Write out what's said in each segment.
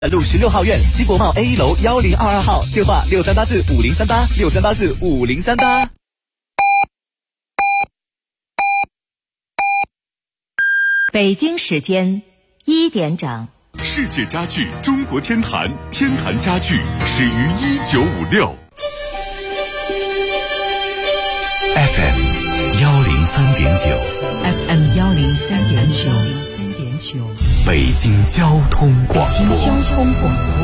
路16号院西国贸 A 楼1022号，电话63845038，63845038。 北京时间1点整。 世界家具中国天坛，天坛家具始于1956。FM 103.9，FM 103.9， 北京交通广播， 北京交通广播，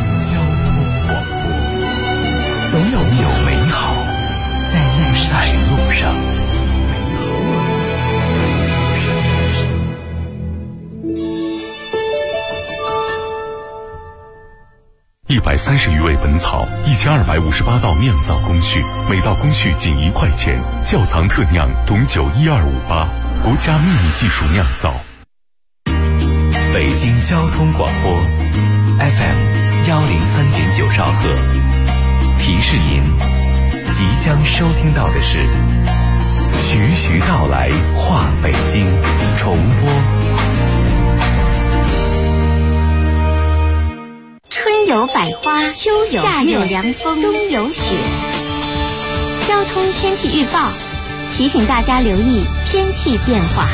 总有美好在路上。130余味本草，1258道酿造工序，每道工序仅1块钱。窖藏特酿董酒12588，国家秘密技术酿造。 北京交通广播 FM 103.9兆赫，提示您即将收听到的是徐徐道来话北京重播。 春有百花，秋有夏有凉风，冬有雪。交通天气预报提醒大家留意天气变化。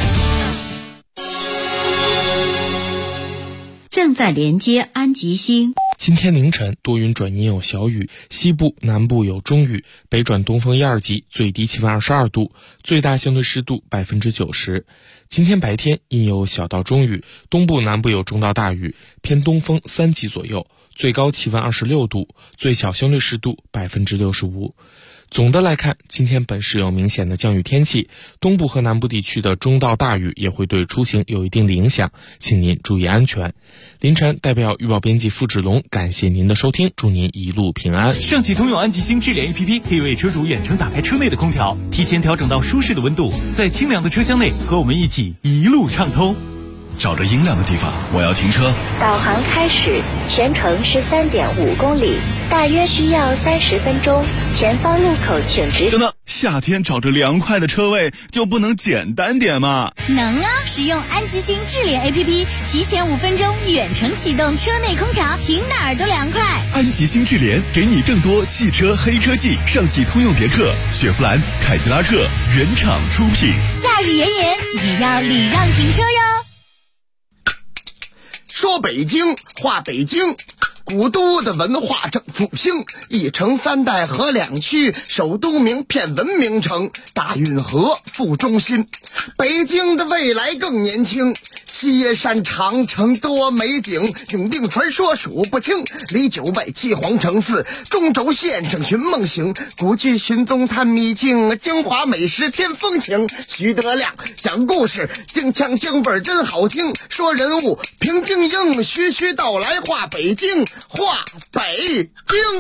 正在连接安吉星。 今天凌晨多云转阴有小雨，西部南部有中雨，北转东风1、2级，最低气温22度，最大相对湿度90%。今天白天阴有小到中雨，东部南部有中到大雨，偏东风3级左右，最高气温26度，最小相对湿度65%。总的来看，今天本市有明显的降雨天气，东部和南部地区的中到大雨也会对出行有一定的影响，请您注意安全。凌晨代表预报编辑付志龙感谢您的收听，祝您一路平安。 上汽通用安吉星智联 APP 可以为车主远程打开车内的空调，提前调整到舒适的温度，在清凉的车厢内和我们一起一路畅通。 找着阴凉的地方，我要停车。 导航开始，全程13.5公里，大约需要30分钟。前方路口请直行。 等等，夏天找着凉快的车位就不能简单点吗？ 能啊！使用安吉星智联 APP， 提前5分钟远程启动车内空调，停哪儿都凉快。 安吉星智联给你更多汽车黑科技，上汽通用别克、雪佛兰、凯迪拉克原厂出品。 夏日炎炎也要礼让停车哟。 说北京话北京，古都的文化正复兴，一城3代合2区，首都名片文明城，大运河副中心。北京的未来更年轻，西山长城多美景，永定传说数不清，离9外7皇城4，中轴线整寻梦行，古剧寻踪探秘境，京华美食添风情。徐德亮讲故事，京腔京味真好听，说人物评京英，徐徐道来话北京，话北京。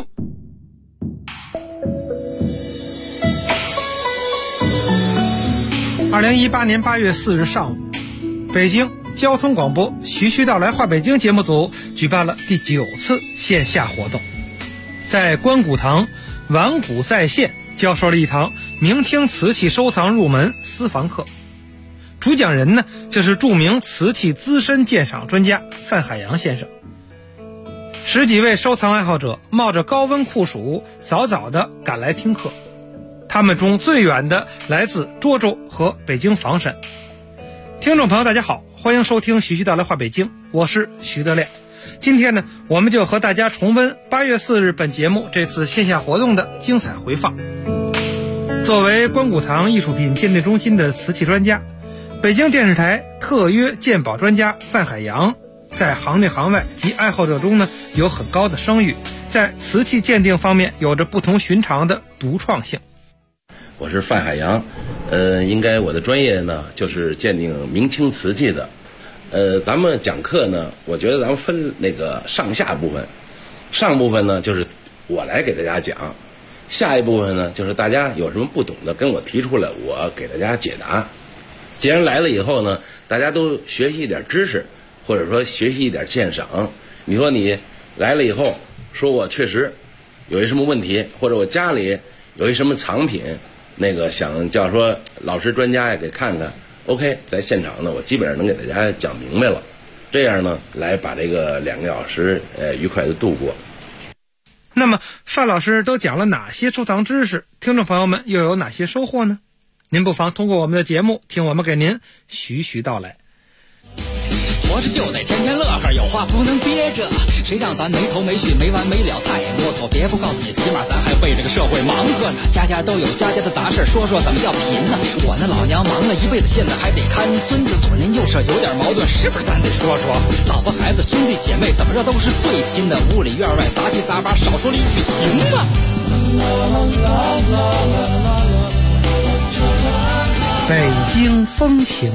2018年8月4日上午，北京交通广播徐徐道来话北京节目组举办了第9次线下活动，在关谷堂玩古再现教授了一堂明清瓷器收藏入门私房课。主讲人呢，就是著名瓷器资深鉴赏专家范海洋先生。10几位收藏爱好者冒着高温酷暑，早早地赶来听课。他们中最远的来自涿州和北京房山。听众朋友大家好，欢迎收听徐徐道来话北京，我是徐德亮。今天呢，我们就和大家重温8月4日本节目这次线下活动的精彩回放。作为关谷堂艺术品鉴定中心的瓷器专家，北京电视台特约鉴宝专家范海洋在行内行外及爱好者中呢有很高的声誉，在瓷器鉴定方面有着不同寻常的独创性。 我是范海洋，应该我的专业呢就是鉴定明清瓷器的。咱们讲课呢，我觉得咱们分那个上下部分，上部分呢就是我来给大家讲，下一部分呢就是大家有什么不懂的跟我提出来，我给大家解答。既然来了以后呢，大家都学习一点知识，或者说学习一点鉴赏。你说你来了以后，说我确实有一什么问题，或者我家里有一什么藏品，那个想叫说老师专家也给看看 ，OK， 在现场呢，我基本上能给大家讲明白了。 这样呢来把这个2个小时愉快的度过。 那么范老师都讲了哪些收藏知识，听众朋友们又有哪些收获呢？您不妨通过我们的节目听我们给您徐徐道来。 活着就得天天乐呵，有话不能憋着，谁让咱没头没绪没完没了太啰嗦，别不告诉你，起码咱还为这个社会忙活呢，家家都有家家的杂事，说说怎么叫贫呢？我那老娘忙了一辈子，现在还得看孙子，左邻右舍有点矛盾，是不是咱得说说？老婆孩子兄弟姐妹怎么着都是最亲的，屋里院外杂七杂八，少说了一句行吗？ 北京风情。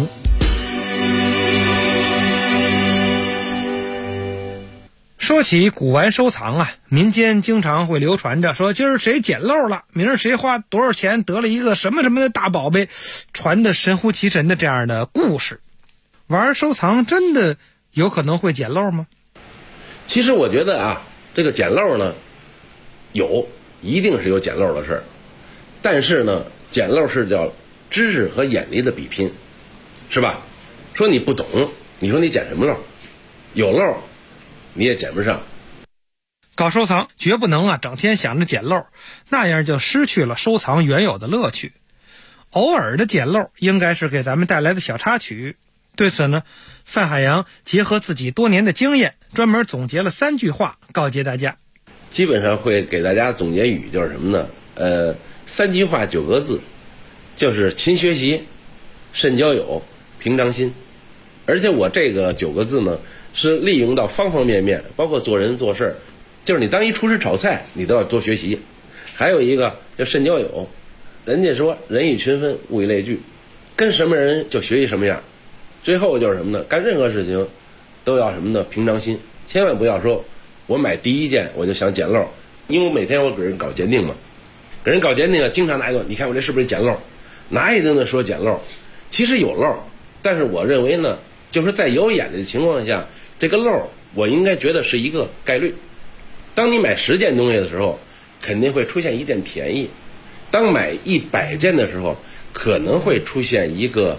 说起古玩收藏啊，民间经常会流传着说今儿谁捡漏了，明儿谁花多少钱得了一个什么什么的大宝贝，传的神乎其神的这样的故事。玩收藏真的有可能会捡漏吗？ 其实我觉得啊，这个捡漏呢，一定是有捡漏的事儿，但是呢，捡漏是叫知识和眼力的比拼，是吧？说你不懂，你说你捡什么漏？有漏你也捡不上。 搞收藏绝不能整天想着捡漏，那样就失去了收藏原有的乐趣。偶尔的捡漏应该是给咱们带来的小插曲。对此呢，范海洋结合自己多年的经验，专门总结了3句话告诫大家。 基本上会给大家总结语就是什么呢？3句话9个字，就是勤学习、慎交友、平常心。而且我这个9个字呢，是利用到方方面面，包括做人做事，就是你当一厨师炒菜，你都要多学习。还有一个叫慎交友，人家说人以群分，物以类聚，跟什么人就学习什么样。最后就是什么呢？干任何事情都要什么呢？平常心，千万不要说我买第一件我就想捡漏，因为我每天我给人搞鉴定嘛，给人搞鉴定经常拿一个，你看我这是不是捡漏？拿一个呢说捡漏，其实有漏，但是我认为呢，就是在有眼力的情况下，这个漏我应该觉得是一个概率。当你买10件东西的时候，肯定会出现1件便宜；当买100件的时候，可能会出现一个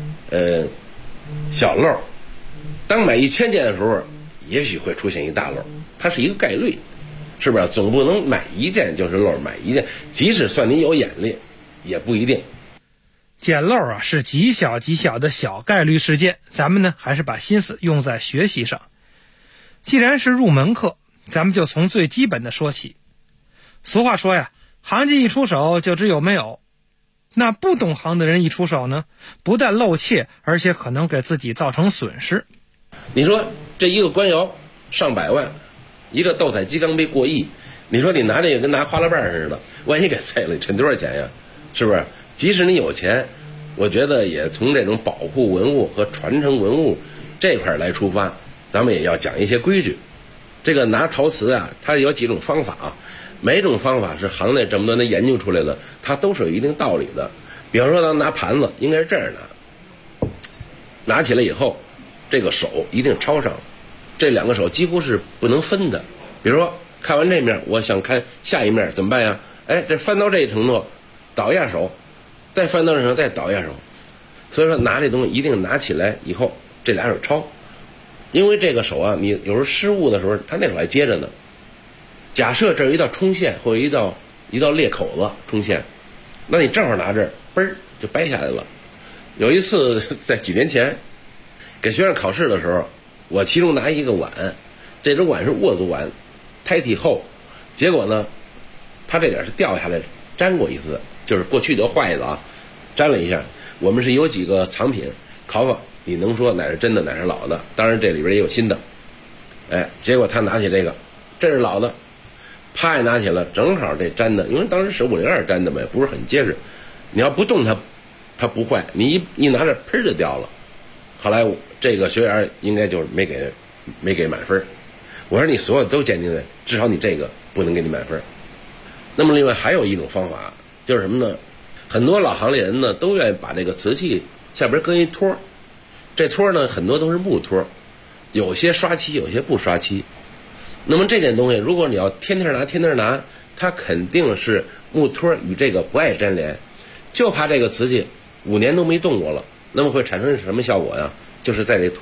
小漏；当买1000件的时候，也许会出现一大漏。它是一个概率，是不是？总不能买1件就是漏，买1件，即使算你有眼力，也不一定。 捡漏是极小极小的小概率事件，咱们呢还是把心思用在学习上。既然是入门课，咱们就从最基本的说起。俗话说呀，行家一出手就知有没有。那不懂行的人一出手呢，不但露怯，而且可能给自己造成损失。 你说这一个官窑上百万，一个斗彩鸡缸杯过亿，你说你拿这个跟拿花蜡瓣似的，万一给碎了，你趁多少钱呀？是不是？即使你有钱，我觉得也从这种保护文物和传承文物这块来出发，咱们也要讲一些规矩。这个拿陶瓷啊，它有几种方法，每种方法是行内这么多年研究出来的，它都是有一定道理的。比方说咱拿盘子应该是这样拿起来以后，这个手一定抄上，这2个手几乎是不能分的。比如说看完这面，我想看下一面怎么办呀？这翻到这一程度，倒一下手，再翻到这程度，再倒一下手。所以说拿这东西一定拿起来以后，这2手抄，因为这个手啊，你有时候失误的时候，它那手还接着呢。假设这有一道冲线或者一道裂口子冲线，那你正好拿这儿，嘣儿就掰下来了。有一次在几年前给学生考试的时候，我其中拿一个碗，这种碗是握足碗，胎体厚，结果呢，它这点是掉下来粘过一次，就是过去的坏的粘了一下。我们是有几个藏品考考，你能说哪是真的哪是老的？当然这里边也有新的。结果他拿起这个，这是老的，啪一拿起了，正好这粘的，因为当时是502粘的嘛，不是很结实。你要不动它不坏，你一拿着喷就掉了。后来这个学员应该就是没给满分。我说你所有都鉴定的，至少你这个不能给你满分。那么另外还有一种方法，就是什么呢？很多老行里人呢都愿意把这个瓷器下边搁一托，这托呢很多都是木托，有些刷漆，有些不刷漆。那么这件东西，如果你要天天拿，它肯定是木托与这个不爱粘连，就怕这个瓷器5年都没动过了，那么会产生什么效果呀？就是在这托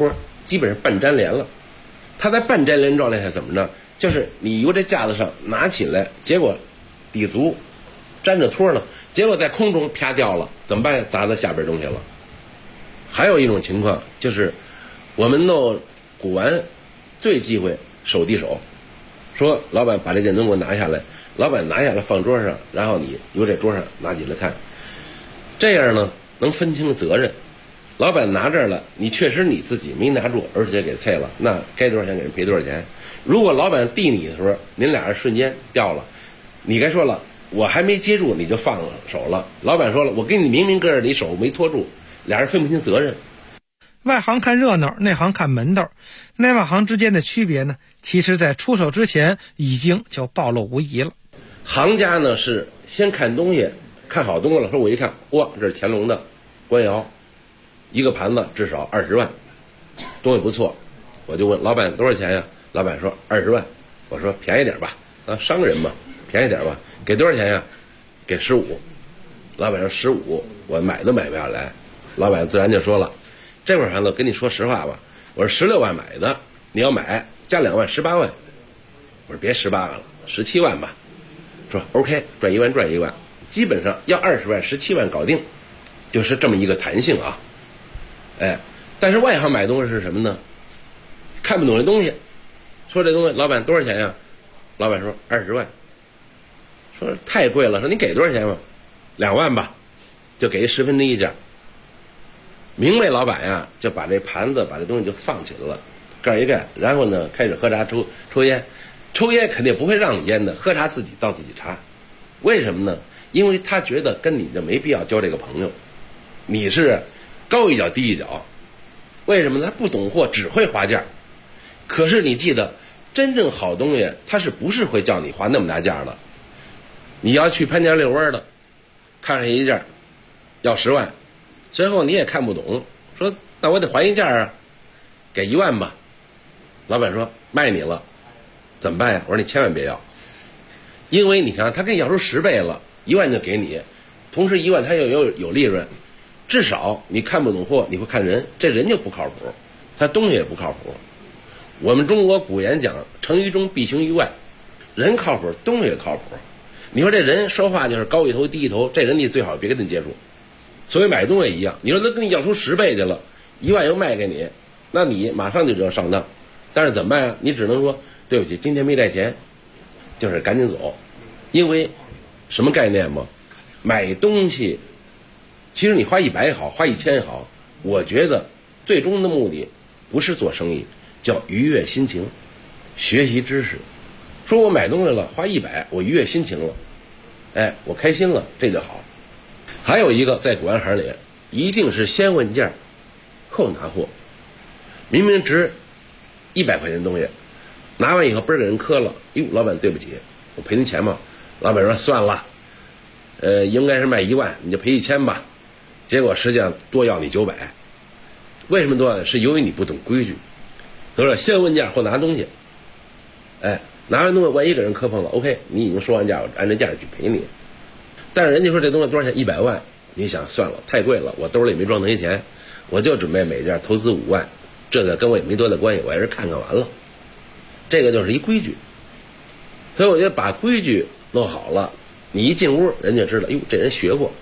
基本上半粘连了。它在半粘连状态下怎么着？就是你由这架子上拿起来，结果底足粘着托了，结果在空中啪掉了，怎么办？砸到下边东西了。还有一种情况就是我们弄鼓完最忌讳手递手，说老板把这件东西给我拿下来，老板拿下来放桌上，然后你由这桌上拿起来看，这样呢能分清责任。老板拿这儿了，你确实你自己没拿住，而且给碎了，那该多少钱给人赔多少钱。如果老板递你的时候，您俩人瞬间掉了，你该说了，我还没接住你就放手了。老板说了，我给你明明搁这里手没拖住，俩人分不清责任。 外行看热闹，内行看门道，内外行之间的区别呢，其实在出手之前已经就暴露无遗了。 行家呢是先看东西，看好东西了，说我一看，哇，这是乾隆的官窑，一个盘子至少20万，东西不错，我就问老板多少钱呀？老板说20万，我说便宜点吧，咱商人嘛，便宜点吧，给多少钱呀？给15。老板说15，我买都买不下来。老板自然就说了，这块盘子跟你说实话吧，我说16万买的，你要买加2万18万。我说别18万了，17万吧。说 OK， 赚1万赚1万，基本上要20万17万搞定，就是这么一个弹性啊。哎，但是外行买东西是什么呢？看不懂这东西，说这东西老板多少钱呀？老板说20万，说太贵了，说你给多少钱嘛？2万吧，就给1/10价。明白老板呀，就把这盘子把这东西就放起来了，盖一盖，然后呢开始喝茶抽烟，抽烟肯定不会让你烟的，喝茶自己倒自己茶。为什么呢？因为他觉得跟你就没必要交这个朋友，你是高一脚低一脚。为什么呢？他不懂货，只会划价。可是你记得，真正好东西他是不是会叫你划那么大价的？你要去潘家遛弯的，看上一件要10万，最后你也看不懂，说那我得还一件啊，给1万吧。老板说卖你了，怎么办呀？我说你千万别要，因为你看他跟你要出10倍了，1万就给你，同时1万他又有利润，至少你看不懂货，你会看人，这人就不靠谱，他东西也不靠谱。我们中国古言讲成于中必行于外，人靠谱，东西也靠谱。你说这人说话就是高一头低一头，这人你最好别跟他接触。所以买东西也一样，你说他跟你要出10倍去了，1万又卖给你，那你马上就知道上当。但是怎么办呀？你只能说对不起，今天没带钱，就是赶紧走。因为什么概念吗？买东西其实你花100也好，花1000也好，我觉得最终的目的不是做生意，叫愉悦心情，学习知识。说我买东西了，花100，我愉悦心情了，哎，我开心了，这就好。还有一个在古玩行里，一定是先问价，后拿货。明明值100块钱的东西，拿完以后嘣儿给人磕了，哟，老板对不起，我赔您钱吗？老板说算了，应该是卖1万，你就赔1000吧。结果实际上多要你900，为什么多要？是由于你不懂规矩。他说先问价后拿东西，哎，拿完东西万一给人磕碰了 ，OK， 你已经说完价，我按这价去赔你。但是人家说这东西多少钱？100万，你想算了，太贵了，我兜里也没装那些钱，我就准备每件投资5万，这个跟我也没多大关系，我也是看看完了。这个就是一规矩，所以我觉得把规矩弄好了，你一进屋，人家知道，哟，这人学过。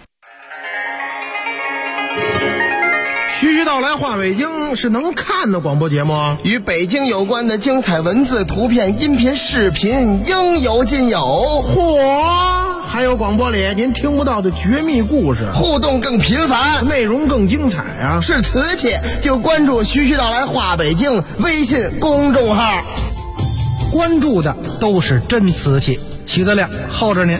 徐徐道来话北京是能看的广播节目， 与北京有关的精彩文字、图片、音频、视频应有尽有。 嚯！还有广播里您听不到的绝密故事， 互动更频繁， 内容更精彩啊！ 是瓷器就关注徐徐道来话北京微信公众号， 关注的都是真瓷器。徐德亮候着您。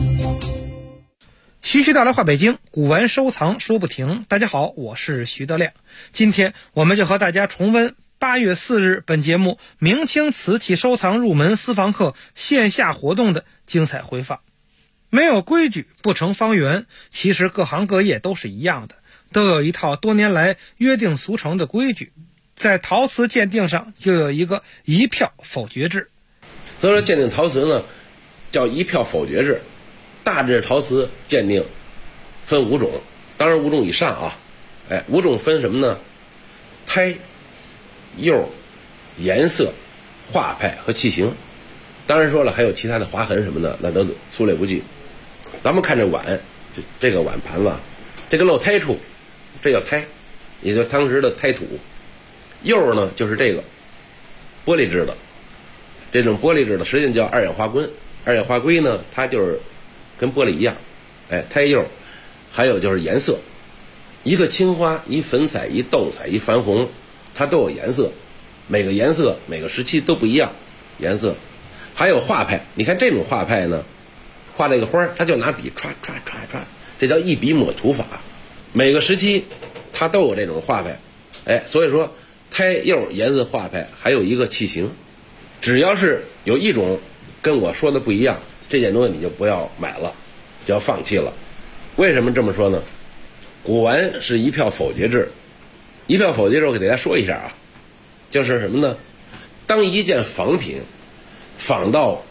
徐徐道来话北京，古玩收藏说不停。大家好，我是徐德亮。今天我们就和大家重温8月4日本节目明清瓷器收藏入门私房课线下活动的精彩回放。没有规矩不成方圆，其实各行各业都是一样的，都有一套多年来约定俗成的规矩。在陶瓷鉴定上又有一个一票否决制。 所以说鉴定陶瓷呢叫一票否决制。大致陶瓷鉴定分5种，当然5种以上啊。哎，5种分什么呢？胎、 釉、颜色、画派和器型。当然说了，还有其他的划痕什么的，那都粗略不计。咱们看这碗，这个碗盘子，这个露胎处，这叫胎，也就是当时的胎土。釉呢，就是这个玻璃制的，这种玻璃制的实际上叫二氧化硅。二氧化硅呢，它就是跟玻璃一样，胎釉。还有就是颜色，一个青花、一粉彩、一豆彩、一矾红，它都有颜色，每个颜色每个时期都不一样颜色。还有画派，你看这种画派呢，画这个花它就拿笔歘歘歘歘，这叫一笔抹涂法。每个时期它都有这种画派，所以说胎釉颜色画派还有一个器型，只要是有一种跟我说的不一样，这件东西你就不要买了，就要放弃了。为什么这么说呢？古玩是一票否决制，一票否决制我给大家说一下啊，就是什么呢？当一件仿品仿到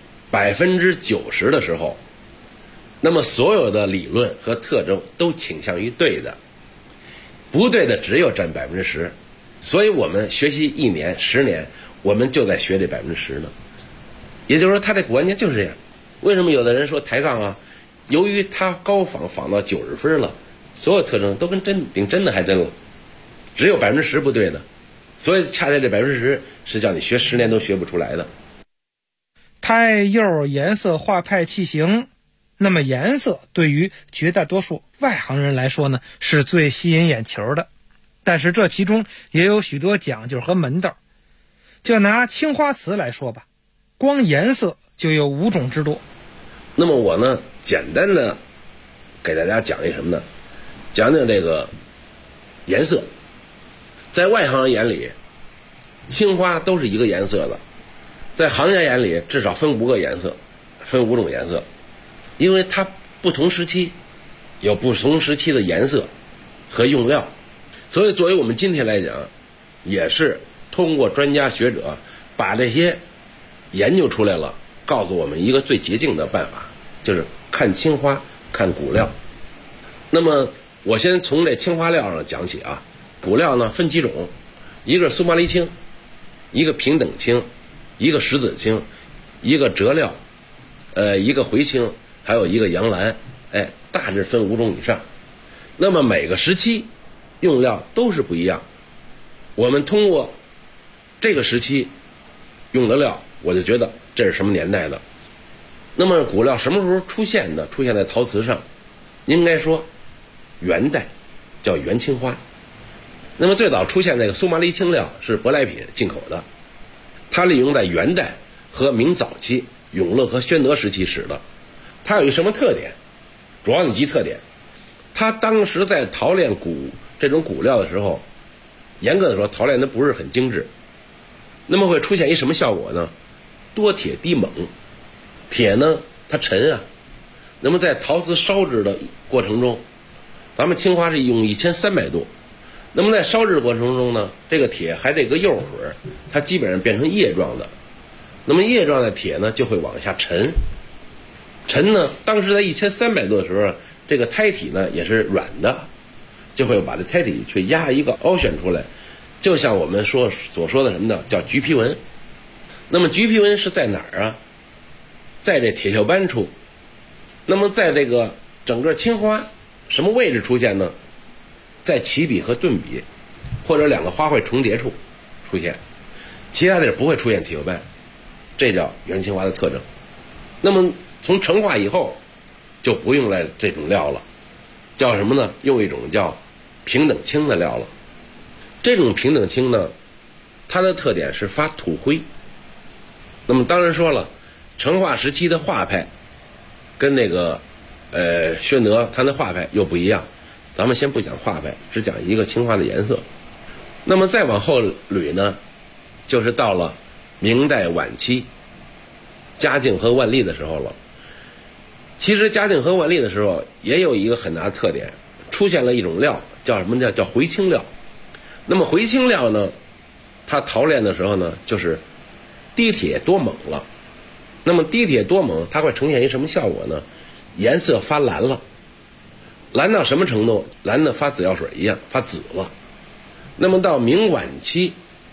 90%的时候，那么所有的理论和特征都倾向于对的，不对的只有占10%。所以我们学习1年、10年，我们就在学这10%呢。也就是说，他这古玩件就是这样。为什么有的人说抬杠啊？由于他高仿到90分了，所有特征都跟顶真的还真了，只有10%不对的，所以恰恰这10%是叫你学10年都学不出来的。 胎釉、颜色、画派、器型，那么颜色对于绝大多数外行人来说呢，是最吸引眼球的。但是这其中也有许多讲究和门道。就拿青花瓷来说吧，光颜色就有5种之多。 那么我呢，简单的给大家讲一什么呢？讲讲这个颜色。在外行人眼里，青花都是一个颜色的，在行家眼里至少分5个颜色，分5种颜色，因为它不同时期有不同时期的颜色和用料。所以作为我们今天来讲，也是通过专家学者把这些研究出来了，告诉我们一个最捷径的办法，就是看青花看骨料。那么我先从这青花料上讲起啊。骨料呢分几种，一个是苏麻离青，一个平等青，一个石子青，一个折料，一个回青，还有一个洋蓝，大致分5种以上。那么每个时期用料都是不一样，我们通过这个时期用的料，我就觉得这是什么年代的。那么骨料什么时候出现的？出现在陶瓷上，应该说元代，叫元青花。那么最早出现这个苏麻离青料是舶来品进口的，它利用在元代和明早期永乐和宣德时期使的。它有一什么特点？主要有几特点。它当时在陶炼这种骨料的时候，严格的说陶炼的不是很精致，那么会出现一什么效果呢？多铁低锰。铁呢它沉啊，那么在陶瓷烧制的过程中，咱们青花是用1300度，那么在烧制过程中呢，这个铁还这个釉水它基本上变成液状的，那么液状的铁呢就会往下沉。沉呢，当时在1300度的时候，这个胎体呢也是软的，就会把这胎体去压一个凹陷出来，就像我们所说的什么呢，叫橘皮纹。那么橘皮纹是在哪儿啊？在这铁锈斑处。那么在这个整个青花什么位置出现呢？在起笔和顿笔或者2个花卉重叠处出现，其他的不会出现铁锈斑，这叫元青花的特征。那么从成化以后就不用来这种料了，叫什么呢？用一种叫平等青的料了。这种平等青呢，它的特点是发土灰。那么当然说了，成化时期的画派跟那个宣德它的画派又不一样，咱们先不讲画派，只讲一个青花的颜色。那么再往后捋呢，就是到了明代晚期嘉靖和万历的时候了。其实嘉靖和万历的时候也有一个很大的特点，出现了一种料叫什么呢？叫回青料。那么回青料呢，它陶炼的时候呢，就是低铁多锰了。那么低铁多锰它会呈现一什么效果呢？颜色发蓝了，蓝到什么程度？蓝的发紫药水一样发紫了。那么到明晚期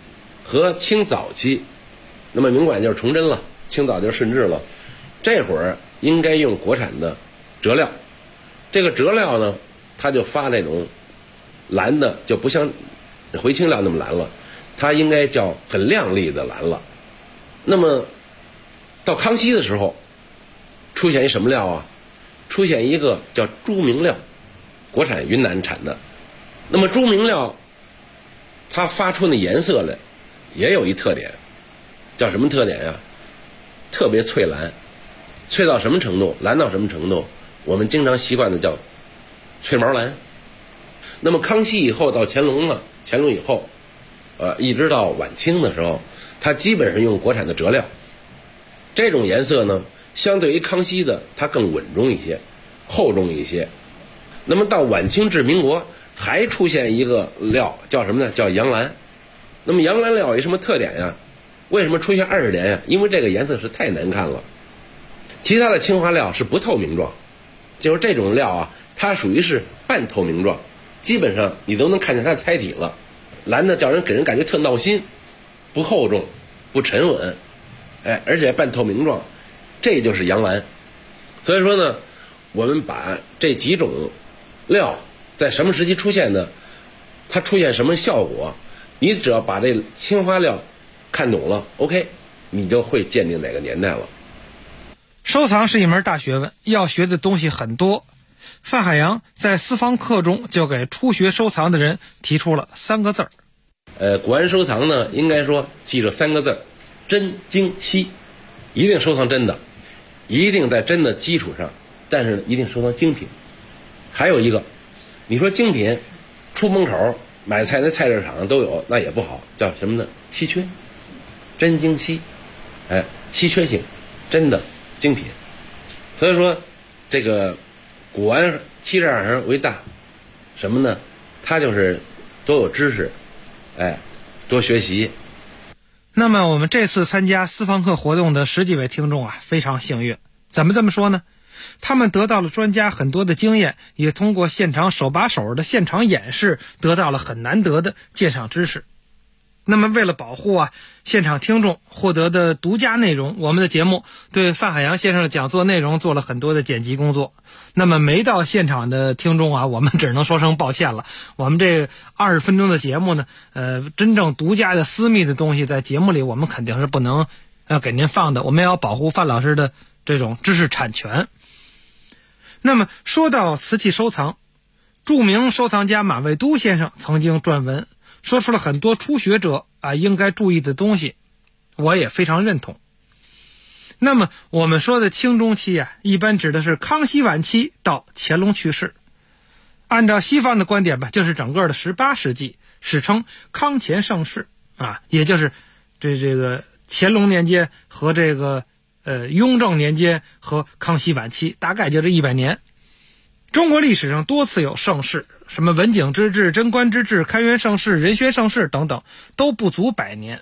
和清早期，那么明管就是崇祯了，清早就是顺治了，这会儿应该用国产的折料。这个折料呢，它就发那种蓝的，就不像回青料那么蓝了，它应该叫很亮丽的蓝了。那么到康熙的时候，出现一什么料啊？出现一个叫朱明料，国产云南产的。那么朱明料它发出的颜色来也有一特点，叫什么特点呀？特别翠蓝，翠到什么程度？蓝到什么程度？我们经常习惯的叫翠毛蓝。那么康熙以后到乾隆了，乾隆以后一直到晚清的时候，它基本上用国产的折料。这种颜色呢，相对于康熙的它更稳重一些，厚重一些。那么到晚清至民国还出现一个料叫什么呢？叫洋蓝。那么洋蓝料有什么特点呀？为什么出现20年呀？因为这个颜色是太难看了。其他的青花料是不透明状，就是这种料啊，它属于是半透明状，基本上你都能看见它的胎体了。蓝的给人感觉特闹心，不厚重，不沉稳，而且半透明状，这就是洋蓝。所以说呢，我们把这几种料在什么时期出现的，它出现什么效果，你只要把这青花料看懂了 ，OK， 你就会鉴定哪个年代了。 收藏是一门大学问，要学的东西很多。范海洋在私房课中就给初学收藏的人提出了3个字儿。 古玩收藏呢，应该说记住3个字：真、精、稀。一定收藏真的，一定在真的基础上，但是一定收藏精品。还有一个，你说精品，出门口买菜在菜市场都有，那也不好，叫什么呢？稀缺。真、精、稀，稀缺性，真的精品。所以说，这个古玩72行为大，什么呢？它就是多有知识，多学习。 那么我们这次参加私房课活动的10几位听众啊，非常幸运。怎么这么说呢？他们得到了专家很多的经验，也通过现场手把手的现场演示，得到了很难得的鉴赏知识。那么为了保护现场听众获得的独家内容，我们的节目对范海洋先生的讲座内容做了很多的剪辑工作。那么没到现场的听众我们只能说声抱歉了。我们这20分钟的节目呢，真正独家的私密的东西在节目里我们肯定是不能给您放的，我们要保护范老师的这种知识产权。那么说到瓷器收藏，著名收藏家马未都先生曾经撰文说出了很多初学者应该注意的东西，我也非常认同。那么我们说的清中期一般指的是康熙晚期到乾隆去世。按照西方的观点就是整个的18世纪，史称康乾盛世也就是这个乾隆年间和这个雍正年间和康熙晚期，大概就这100年。中国历史上多次有盛世，什么文景之治、贞观之治、开元盛世、仁宣盛世等等，都不足100年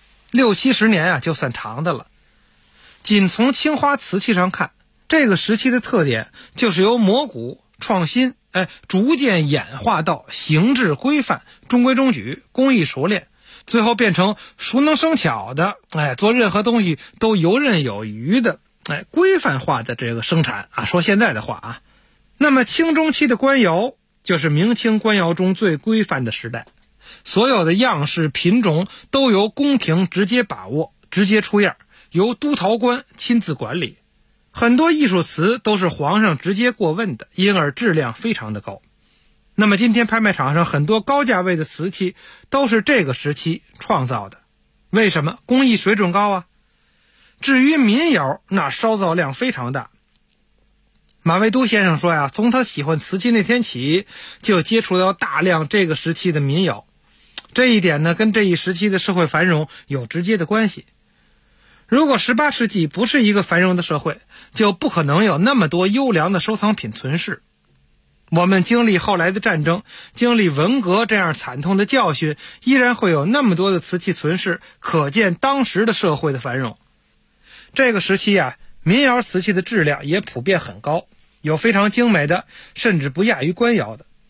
，60、70年就算长的了。仅从青花瓷器上看，这个时期的特点就是由模糊创新逐渐演化到形制规范、中规中矩、工艺熟练，最后变成熟能生巧的做任何东西都游刃有余的规范化的这个生产说现在的话那么清中期的官窑就是明清官窑中最规范的时代，所有的样式品种都由宫廷直接把握，直接出样，由督陶官亲自管理。很多艺术瓷都是皇上直接过问的，因而质量非常的高。那么今天拍卖场上很多高价位的瓷器都是这个时期创造的，为什么？工艺水准高至于民窑，那烧造量非常大。马未都先生说从他喜欢瓷器那天起，就接触到大量这个时期的民窑。这一点呢，跟这一时期的社会繁荣有直接的关系。如果18世纪不是一个繁荣的社会，就不可能有那么多优良的收藏品存世。我们经历后来的战争，经历文革这样惨痛的教训，依然会有那么多的瓷器存世，可见当时的社会的繁荣。这个时期民窑瓷器的质量也普遍很高，有非常精美的，甚至不亚于官窑的。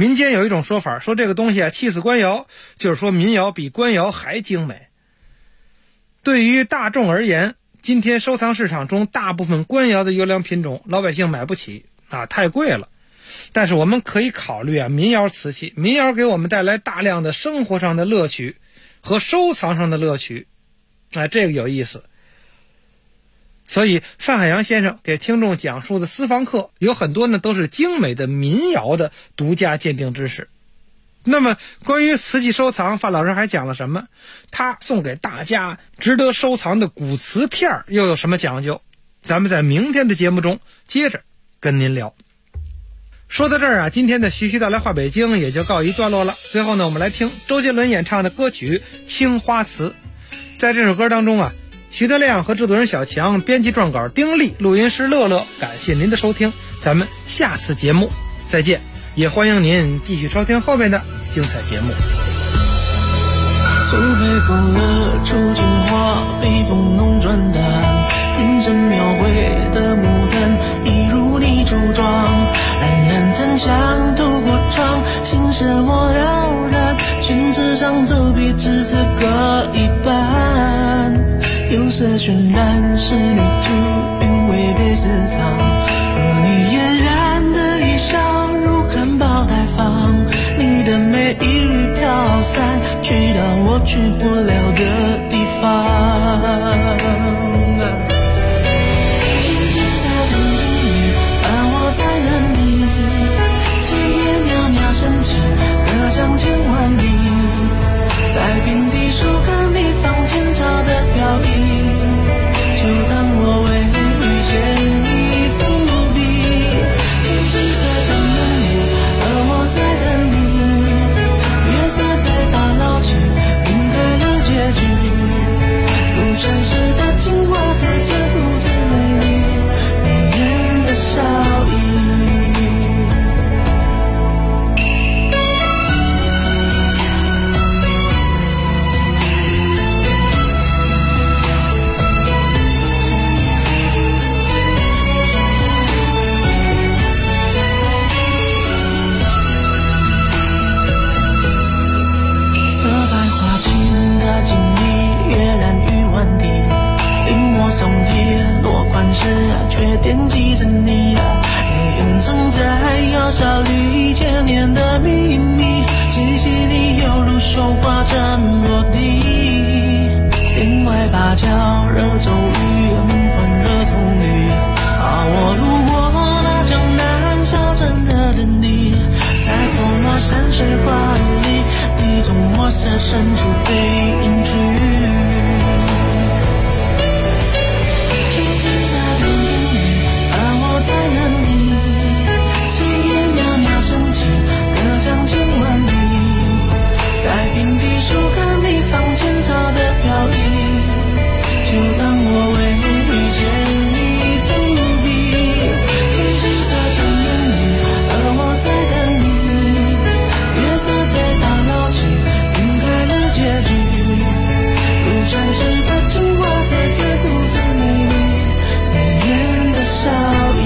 民间有一种说法，说这个东西气死官窑，就是说民窑比官窑还精美。对于大众而言，今天收藏市场中大部分官窑的优良品种老百姓买不起太贵了。但是我们可以考虑民窑瓷器，民窑给我们带来大量的生活上的乐趣和收藏上的乐趣，这个有意思。所以范海洋先生给听众讲述的私房课有很多呢都是精美的民窑的独家鉴定知识。那么关于瓷器收藏，范老师还讲了什么？他送给大家值得收藏的古瓷片又有什么讲究？咱们在明天的节目中接着跟您聊。说到这儿今天的徐徐道来话北京也就告一段落了。最后呢，我们来听周杰伦演唱的歌曲《青花瓷》。在这首歌当中徐德亮和制作人小强，编辑撰稿丁力，录音师乐乐。感谢您的收听，咱们下次节目再见，也欢迎您继续收听后面的精彩节目。 苏北勾勒出青花，北风浓转淡，平生描绘的牡丹，一如你梳妆，冉冉檀香透过窗，心事我了然，宣纸上走笔只字各一半，釉色渲染仕女图，韵味被私藏，和你嫣然的一笑如含苞待放，你的美一缕飘散，去到我去不了的地方。天际在等你，而我在等你，岁月袅袅升起，隔江千万里，在平地树根里放前朝的飘逸，就当我为遇见你伏笔。天际在等你，而我在等你，月色被打捞起，晕开了结局，如传世的精华在这独自美丽，迷人的笑意。经历跃然于万地，临摹松铁落款时却惦记着你你隐藏在窑烧里千年的秘密，细细里犹如绣花针落地，另外芭蕉惹骤雨，门环惹铜绿，我路过那江南小镇的等你，在泼墨山水画里，你从墨色深处被隐去。天际在等你，而我在等你，岁月袅袅升起，隔江千万里，在平地树根里放前朝的飘逸，就当我为遇见你伏笔。天际在等你，而我在等你，月色被打捞起，晕开了结局，如传世的精华在这独自美丽，迷人的笑意。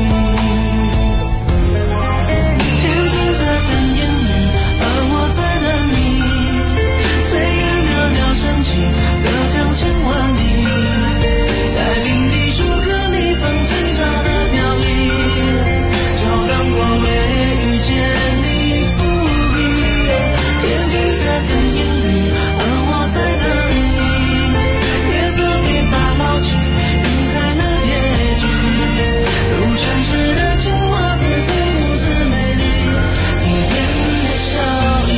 天际在等烟雨，而我在等你，岁月袅袅升起，隔江千万里，在平地树根里放前朝的飘逸，就当我为遇见你伏笔。天际在等烟雨，而我在等你，月色被打捞起，晕开了结局，如传世的精华在这独自美丽，迷人的笑意。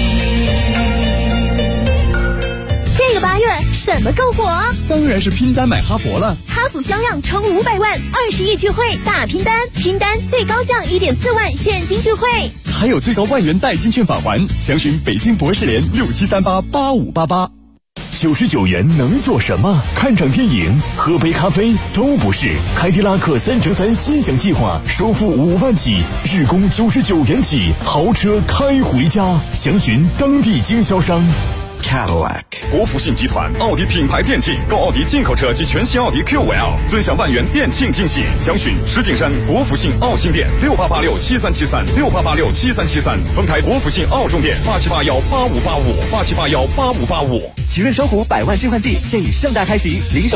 这个8月什么够火？ 当然是拼单买哈佛了。 哈弗销量冲500万，20亿聚会大拼单，拼单最高降1.4万现金聚会， 还有最高万元代金券返还，详询北京博士联67388588。99元能做什么？看场电影、喝杯咖啡都不是。凯迪拉克3乘3心享计划，首付5万起，日供99元起，豪车开回家。详询当地经销商。 Cadillac。 国福信集团奥迪品牌店庆，购奥迪进口车及全新奥迪 QL， 尊享万元店庆惊喜。详询石景山国福信奥新店6886737368867373，丰台国福信奥中店8781858587818585。 奇润双虎100万置换季现已盛大开启，零首